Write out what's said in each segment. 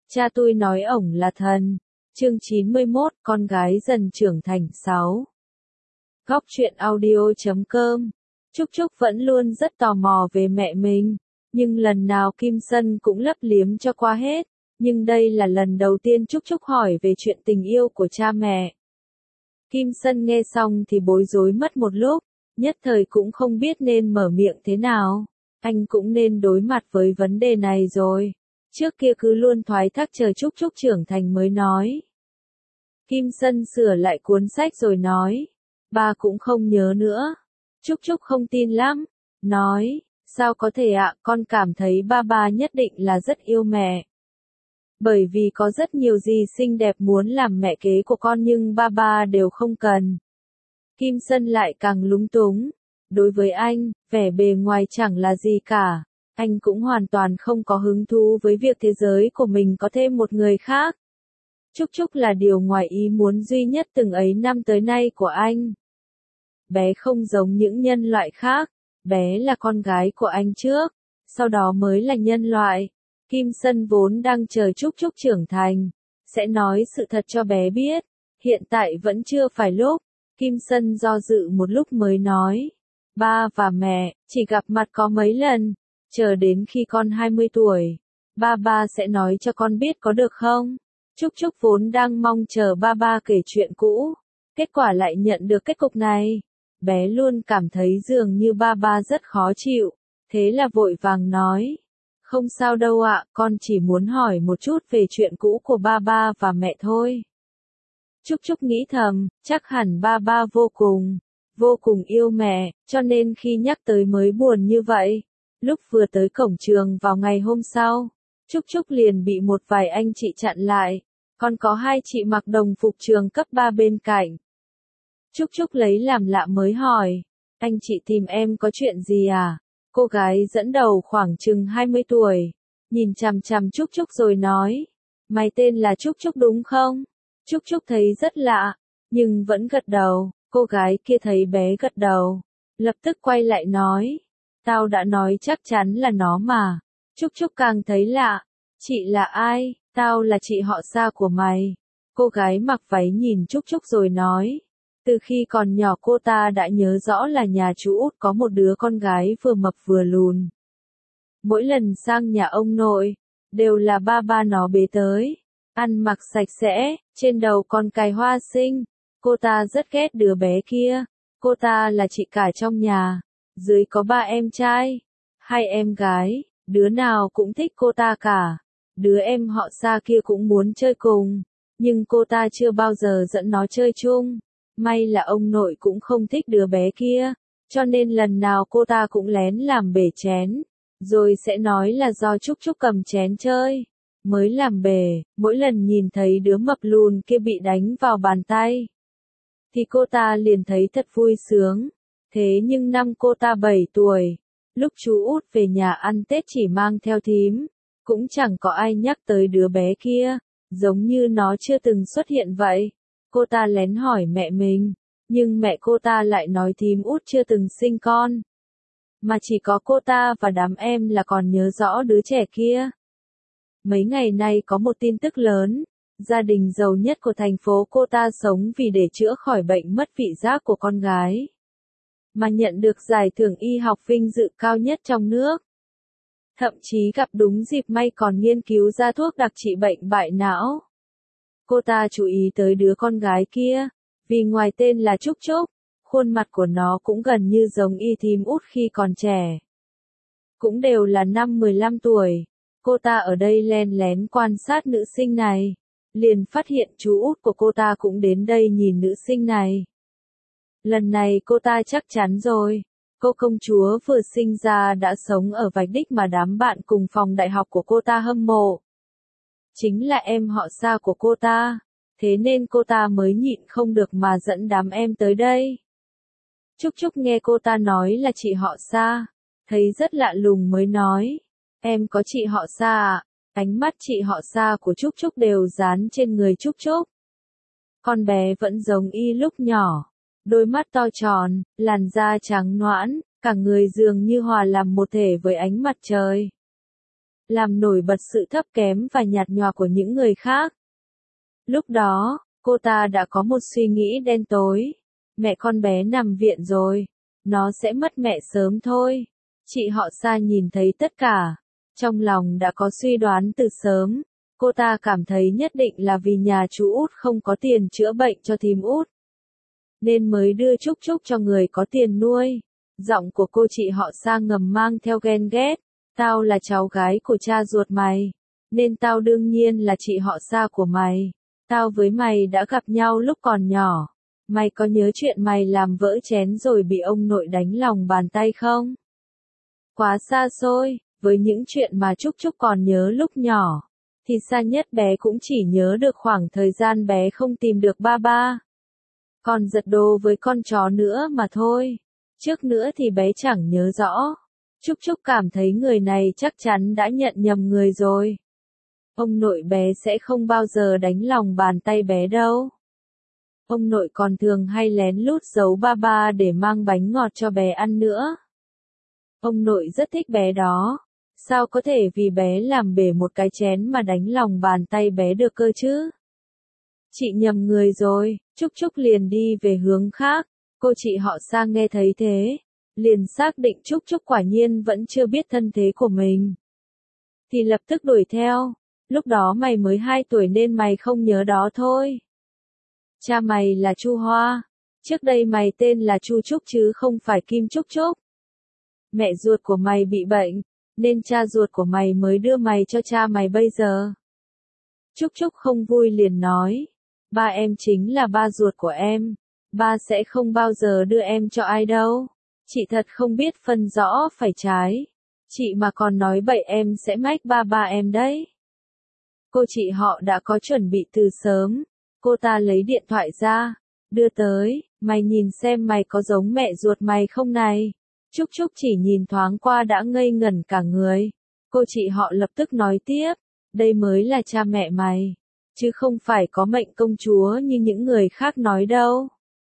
Cha tôi nói ổng là thần. Chương 91, con gái dần trưởng thành 6. Góc truyện audio.com. Trúc Trúc vẫn luôn rất tò mò về mẹ mình, nhưng lần nào Kim Sân cũng lấp liếm cho qua hết. Nhưng đây là lần đầu tiên Trúc Trúc hỏi về chuyện tình yêu của cha mẹ. Kim Sân nghe xong thì bối rối mất một lúc, nhất thời cũng không biết nên mở miệng thế nào. Anh cũng nên đối mặt với vấn đề này rồi. Trước kia cứ luôn thoái thác chờ Trúc Trúc trưởng thành mới nói. Kim Sân sửa lại cuốn sách rồi nói. Ba cũng không nhớ nữa. Trúc Trúc không tin lắm. Nói, sao có thể ạ, con cảm thấy ba nhất định là rất yêu mẹ. Bởi vì có rất nhiều gì xinh đẹp muốn làm mẹ kế của con nhưng ba đều không cần. Kim Sân lại càng lúng túng. Đối với anh, vẻ bề ngoài chẳng là gì cả. Anh cũng hoàn toàn không có hứng thú với việc thế giới của mình có thêm một người khác. Trúc Trúc là điều ngoài ý muốn duy nhất từng ấy năm tới nay của anh. Bé không giống những nhân loại khác, bé là con gái của anh trước, sau đó mới là nhân loại. Kim Sân vốn đang chờ Trúc Trúc trưởng thành, sẽ nói sự thật cho bé biết, hiện tại vẫn chưa phải lúc. Kim Sân do dự một lúc mới nói, ba và mẹ chỉ gặp mặt có mấy lần. Chờ đến khi con 20 tuổi, ba sẽ nói cho con biết có được không? Trúc Trúc vốn đang mong chờ ba kể chuyện cũ, kết quả lại nhận được kết cục này. Bé luôn cảm thấy dường như ba rất khó chịu, thế là vội vàng nói. Không sao đâu ạ, con chỉ muốn hỏi một chút về chuyện cũ của ba và mẹ thôi. Trúc Trúc nghĩ thầm, chắc hẳn ba vô cùng yêu mẹ, cho nên khi nhắc tới mới buồn như vậy. Lúc vừa tới cổng trường vào ngày hôm sau, Trúc Trúc liền bị một vài anh chị chặn lại, còn có hai chị mặc đồng phục trường cấp 3 bên cạnh. Trúc Trúc lấy làm lạ mới hỏi, anh chị tìm em có chuyện gì à? Cô gái dẫn đầu khoảng chừng 20 tuổi, nhìn chằm chằm Trúc Trúc rồi nói, mày tên là Trúc Trúc đúng không? Trúc Trúc thấy rất lạ, nhưng vẫn gật đầu. Cô gái kia thấy bé gật đầu, lập tức quay lại nói, tao đã nói chắc chắn là nó mà. Trúc Trúc càng thấy lạ, chị là ai? Tao là chị họ Sa của mày. Cô gái mặc váy nhìn Trúc Trúc rồi nói, từ khi còn nhỏ cô ta đã nhớ rõ là nhà chú út có một đứa con gái vừa mập vừa lùn. Mỗi lần sang nhà ông nội, đều là ba nó bế tới, ăn mặc sạch sẽ, trên đầu còn cài hoa sinh. Cô ta rất ghét đứa bé kia. Cô ta là chị cả trong nhà, dưới có 3 em trai, 2 em gái, đứa nào cũng thích cô ta cả. Đứa em họ Sa kia cũng muốn chơi cùng, nhưng cô ta chưa bao giờ dẫn nó chơi chung. May là ông nội cũng không thích đứa bé kia, cho nên lần nào cô ta cũng lén làm bể chén, rồi sẽ nói là do Trúc Trúc cầm chén chơi, mới làm bể. Mỗi lần nhìn thấy đứa mập lùn kia bị đánh vào bàn tay, thì cô ta liền thấy thật vui sướng. Thế nhưng năm cô ta 7 tuổi, lúc chú út về nhà ăn Tết chỉ mang theo thím, cũng chẳng có ai nhắc tới đứa bé kia, giống như nó chưa từng xuất hiện vậy. Cô ta lén hỏi mẹ mình, nhưng mẹ cô ta lại nói thím út chưa từng sinh con, mà chỉ có cô ta và đám em là còn nhớ rõ đứa trẻ kia. Mấy ngày nay có một tin tức lớn. Gia đình giàu nhất của thành phố cô ta sống vì để chữa khỏi bệnh mất vị giác của con gái, mà nhận được giải thưởng y học vinh dự cao nhất trong nước. Thậm chí gặp đúng dịp may còn nghiên cứu ra thuốc đặc trị bệnh bại não. Cô ta chú ý tới đứa con gái kia, vì ngoài tên là Trúc Trúc, khuôn mặt của nó cũng gần như giống y thím út khi còn trẻ. Cũng đều là năm 15 tuổi. Cô ta ở đây len lén quan sát nữ sinh này, liền phát hiện chú út của cô ta cũng đến đây nhìn nữ sinh này. Lần này cô ta chắc chắn rồi, cô công chúa vừa sinh ra đã sống ở vạch đích mà đám bạn cùng phòng đại học của cô ta hâm mộ. Chính là em họ Sa của cô ta, thế nên cô ta mới nhịn không được mà dẫn đám em tới đây. Trúc Trúc nghe cô ta nói là chị họ Sa, thấy rất lạ lùng mới nói, em có chị họ Sa à? Ánh mắt chị họ Sa của Trúc Trúc đều dán trên người Trúc Trúc. Con bé vẫn giống y lúc nhỏ, đôi mắt to tròn, làn da trắng nõn, cả người dường như hòa làm một thể với ánh mặt trời. làm nổi bật sự thấp kém và nhạt nhòa của những người khác. Lúc đó, cô ta đã có một suy nghĩ đen tối. Mẹ con bé nằm viện rồi, nó sẽ mất mẹ sớm thôi. Chị họ Sa nhìn thấy tất cả, trong lòng đã có suy đoán từ sớm. Cô ta cảm thấy nhất định là vì nhà chú Út không có tiền chữa bệnh cho thím Út, nên mới đưa Trúc Trúc cho người có tiền nuôi. Giọng của cô chị họ Sa ngầm mang theo ghen ghét. Tao là cháu gái của cha ruột mày, nên tao đương nhiên là chị họ Sa của mày. Tao với mày đã gặp nhau lúc còn nhỏ. Mày có nhớ chuyện mày làm vỡ chén rồi bị ông nội đánh lòng bàn tay không? Quá xa xôi, với những chuyện mà Trúc Trúc còn nhớ lúc nhỏ, thì xa nhất bé cũng chỉ nhớ được khoảng thời gian bé không tìm được ba ba. Còn giật đồ với con chó nữa mà thôi. Trước nữa thì bé chẳng nhớ rõ. Trúc Trúc cảm thấy người này chắc chắn đã nhận nhầm người rồi. Ông nội bé sẽ không bao giờ đánh lòng bàn tay bé đâu. Ông nội còn thường hay lén lút giấu ba ba để mang bánh ngọt cho bé ăn nữa. Ông nội rất thích bé đó. Sao có thể vì bé làm bể một cái chén mà đánh lòng bàn tay bé được cơ chứ? Chị nhầm người rồi. Trúc Trúc liền đi về hướng khác. Cô chị họ Sa nghe thấy thế, liền xác định Trúc Trúc quả nhiên vẫn chưa biết thân thế của mình, thì lập tức đuổi theo. Lúc đó mày mới 2 tuổi nên mày không nhớ đó thôi. Cha mày là Chu Hoa. Trước đây mày tên là Chu Trúc chứ không phải Kim Trúc Trúc. Mẹ ruột của mày bị bệnh, nên cha ruột của mày mới đưa mày cho cha mày bây giờ. Trúc Trúc không vui liền nói, ba em chính là ba ruột của em. Ba sẽ không bao giờ đưa em cho ai đâu. Chị thật không biết phân rõ phải trái. Chị mà còn nói bậy em sẽ mách ba ba em đấy. Cô chị họ đã có chuẩn bị từ sớm. Cô ta lấy điện thoại ra, đưa tới, mày nhìn xem mày có giống mẹ ruột mày không này. Trúc Trúc chỉ nhìn thoáng qua đã ngây ngẩn cả người. Cô chị họ lập tức nói tiếp, đây mới là cha mẹ mày, chứ không phải có mệnh công chúa như những người khác nói đâu.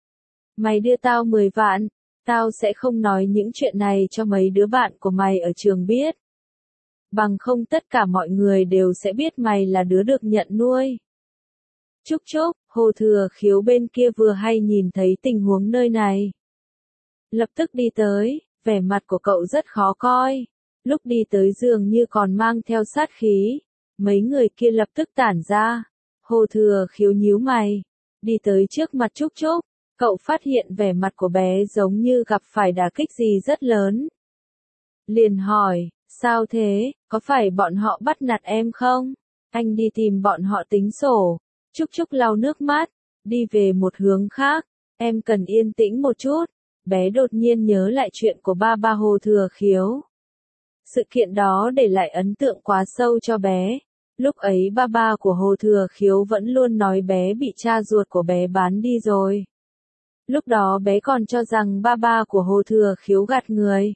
Mày đưa tao 10 vạn, tao sẽ không nói những chuyện này cho mấy đứa bạn của mày ở trường biết. Bằng không tất cả mọi người đều sẽ biết mày là đứa được nhận nuôi. Trúc Trúc, Hồ Thừa Khiếu bên kia vừa hay nhìn thấy tình huống nơi này. Lập tức đi tới, vẻ mặt của cậu rất khó coi. Lúc đi tới dường như còn mang theo sát khí. Mấy người kia lập tức tản ra. Hồ Thừa Khiếu nhíu mày, đi tới trước mặt Trúc Trúc. Cậu phát hiện vẻ mặt của bé giống như gặp phải đả kích gì rất lớn. Liền hỏi, sao thế, có phải bọn họ bắt nạt em không? Anh đi tìm bọn họ tính sổ. Trúc Trúc lau nước mắt, đi về một hướng khác. Em cần yên tĩnh một chút. Bé đột nhiên nhớ lại chuyện của ba ba Hồ Thừa Khiếu. Sự kiện đó để lại ấn tượng quá sâu cho bé. Lúc ấy ba ba của Hồ Thừa Khiếu vẫn luôn nói bé bị cha ruột của bé bán đi rồi. Lúc đó bé còn cho rằng ba ba của Hồ Thừa Khiếu gạt người.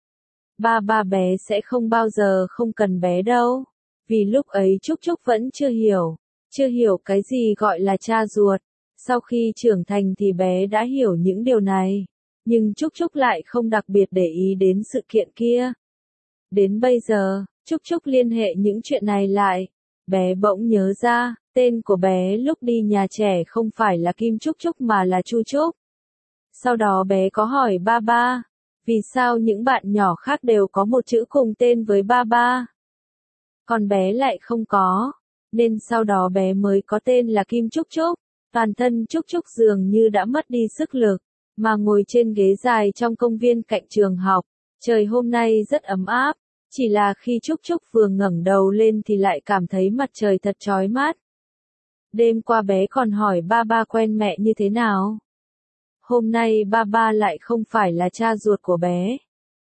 Ba ba bé sẽ không bao giờ không cần bé đâu. Vì lúc ấy Trúc Trúc vẫn chưa hiểu cái gì gọi là cha ruột. Sau khi trưởng thành thì bé đã hiểu những điều này. Nhưng Trúc Trúc lại không đặc biệt để ý đến sự kiện kia. Đến bây giờ, Trúc Trúc liên hệ những chuyện này lại. Bé bỗng nhớ ra, tên của bé lúc đi nhà trẻ không phải là Kim Trúc Trúc mà là Chu Trúc. Sau đó bé có hỏi ba ba, vì sao những bạn nhỏ khác đều có một chữ cùng tên với ba ba, còn bé lại không có, nên sau đó bé mới có tên là Kim Trúc Trúc. Toàn thân Trúc Trúc dường như đã mất đi sức lực, mà ngồi trên ghế dài trong công viên cạnh trường học. Trời hôm nay rất ấm áp, chỉ là khi Trúc Trúc vừa ngẩng đầu lên thì lại cảm thấy mặt trời thật chói mắt. Đêm qua bé còn hỏi ba ba quen mẹ như thế nào. Hôm nay ba ba lại không phải là cha ruột của bé.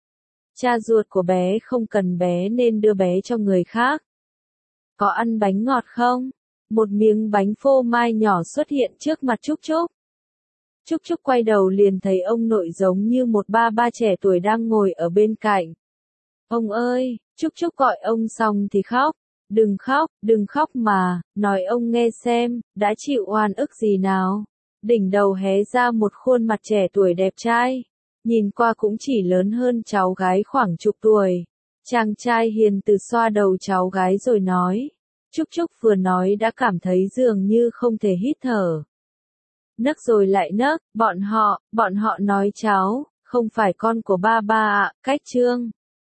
Cha ruột của bé không cần bé nên đưa bé cho người khác. Có ăn bánh ngọt không? Một miếng bánh phô mai nhỏ xuất hiện trước mặt Trúc Trúc. Trúc Trúc quay đầu liền thấy ông nội giống như một ba ba trẻ tuổi đang ngồi ở bên cạnh. Ông ơi, Trúc Trúc gọi ông xong thì khóc. Đừng khóc mà, nói ông nghe xem, đã chịu oan ức gì nào. Đỉnh đầu hé ra một khuôn mặt trẻ tuổi đẹp trai. Nhìn qua cũng chỉ lớn hơn cháu gái khoảng chục tuổi. Chàng trai hiền từ xoa đầu cháu gái rồi nói. Trúc Trúc vừa nói đã cảm thấy dường như không thể hít thở. Nấc rồi lại nấc, bọn họ nói cháu, không phải con của ba ba ạ, cách Trương.